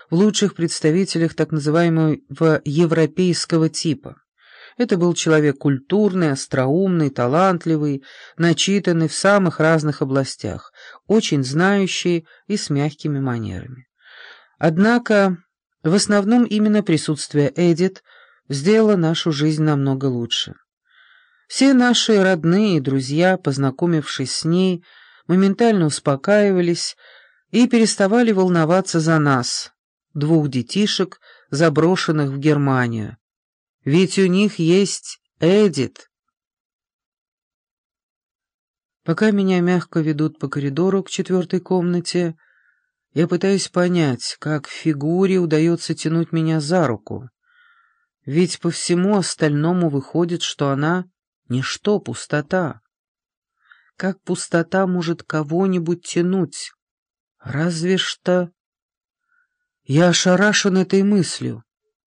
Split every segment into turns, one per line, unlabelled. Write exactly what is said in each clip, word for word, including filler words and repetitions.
в лучших представителях так называемого европейского типа. Это был человек культурный, остроумный, талантливый, начитанный в самых разных областях, очень знающий и с мягкими манерами. Однако, в основном именно присутствие Эдит сделало нашу жизнь намного лучше. Все наши родные и друзья, познакомившись с ней, моментально успокаивались и переставали волноваться за нас, двух детишек, заброшенных в Германию. Ведь у них есть Эдит. Пока меня мягко ведут по коридору к четвертой комнате, я пытаюсь понять, как фигуре удается тянуть меня за руку. Ведь по всему остальному выходит, что она — ничто, пустота. Как пустота может кого-нибудь тянуть? Разве что... Я ошарашен этой мыслью.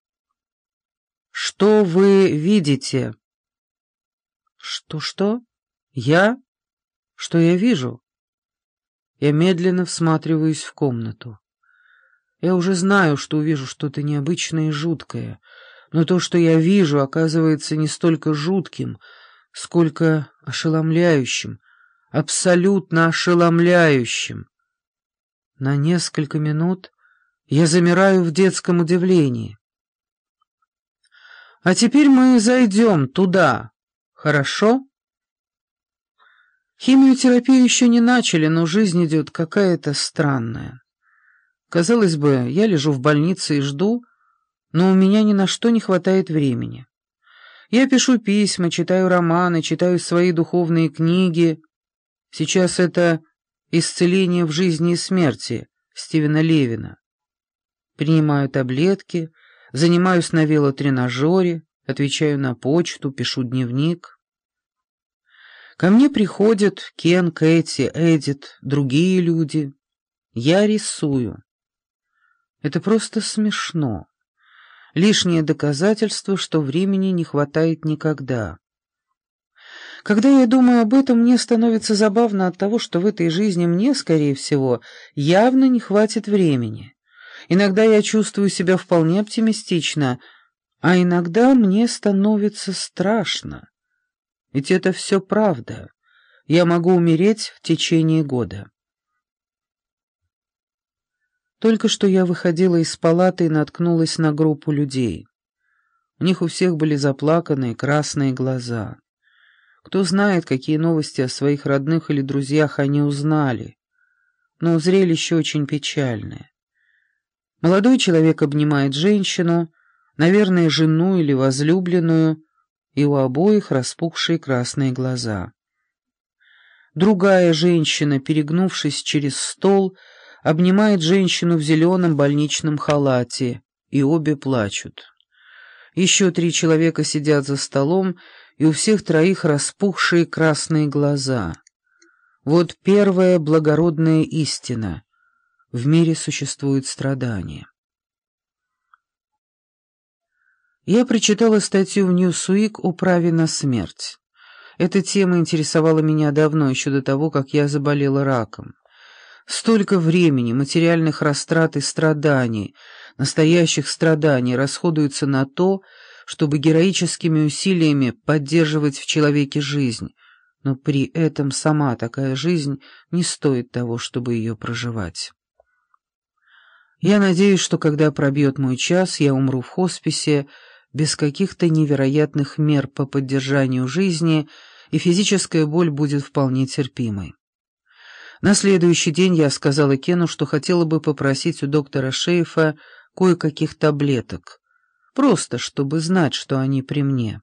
«Что вы видите?» «Что-что? Я? Что я вижу?» Я медленно всматриваюсь в комнату. Я уже знаю, что увижу что-то необычное и жуткое, но то, что я вижу, оказывается не столько жутким, сколько ошеломляющим, абсолютно ошеломляющим. На несколько минут я замираю в детском удивлении. А теперь мы зайдем туда, хорошо? Химиотерапию еще не начали, но жизнь идет какая-то странная. Казалось бы, я лежу в больнице и жду, но у меня ни на что не хватает времени. Я пишу письма, читаю романы, читаю свои духовные книги. Сейчас это «Исцеление в жизни и смерти» Стивена Левина. Принимаю таблетки, занимаюсь на велотренажере, отвечаю на почту, пишу дневник. Ко мне приходят Кен, Кэти, Эдит, другие люди. Я рисую. Это просто смешно. Лишнее доказательство, что времени не хватает никогда. Когда я думаю об этом, мне становится забавно от того, что в этой жизни мне, скорее всего, явно не хватит времени. Иногда я чувствую себя вполне оптимистично, а иногда мне становится страшно. Ведь это все правда. Я могу умереть в течение года. Только что я выходила из палаты и наткнулась на группу людей. У них у всех были заплаканные красные глаза. Кто знает, какие новости о своих родных или друзьях они узнали. Но зрелище очень печальное. Молодой человек обнимает женщину, наверное, жену или возлюбленную, и у обоих распухшие красные глаза. Другая женщина, перегнувшись через стол, обнимает женщину в зеленом больничном халате, и обе плачут. Еще три человека сидят за столом, и у всех троих распухшие красные глаза. Вот первая благородная истина. В мире существует страдание. Я прочитала статью в Newsweek о праве на смерть. Эта тема интересовала меня давно, еще до того, как я заболела раком. Столько времени, материальных растрат и страданий, настоящих страданий расходуется на то, чтобы героическими усилиями поддерживать в человеке жизнь, но при этом сама такая жизнь не стоит того, чтобы ее проживать. Я надеюсь, что когда пробьет мой час, я умру в хосписе без каких-то невероятных мер по поддержанию жизни, и физическая боль будет вполне терпимой. На следующий день я сказала Кену, что хотела бы попросить у доктора Шейфа кое-каких таблеток, просто чтобы знать, что они при мне.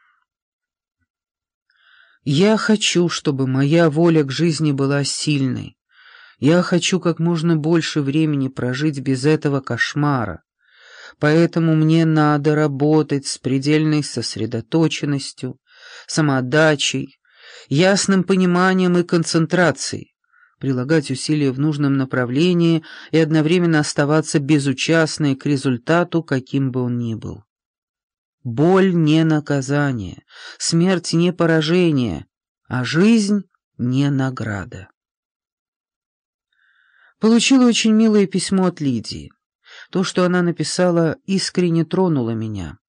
Я хочу, чтобы моя воля к жизни была сильной. Я хочу как можно больше времени прожить без этого кошмара. Поэтому мне надо работать с предельной сосредоточенностью, самоотдачей, ясным пониманием и концентрацией, прилагать усилия в нужном направлении и одновременно оставаться безучастной к результату, каким бы он ни был. Боль не наказание, смерть не поражение, а жизнь не награда. Получила очень милое письмо от Лидии. То, что она написала, искренне тронуло меня.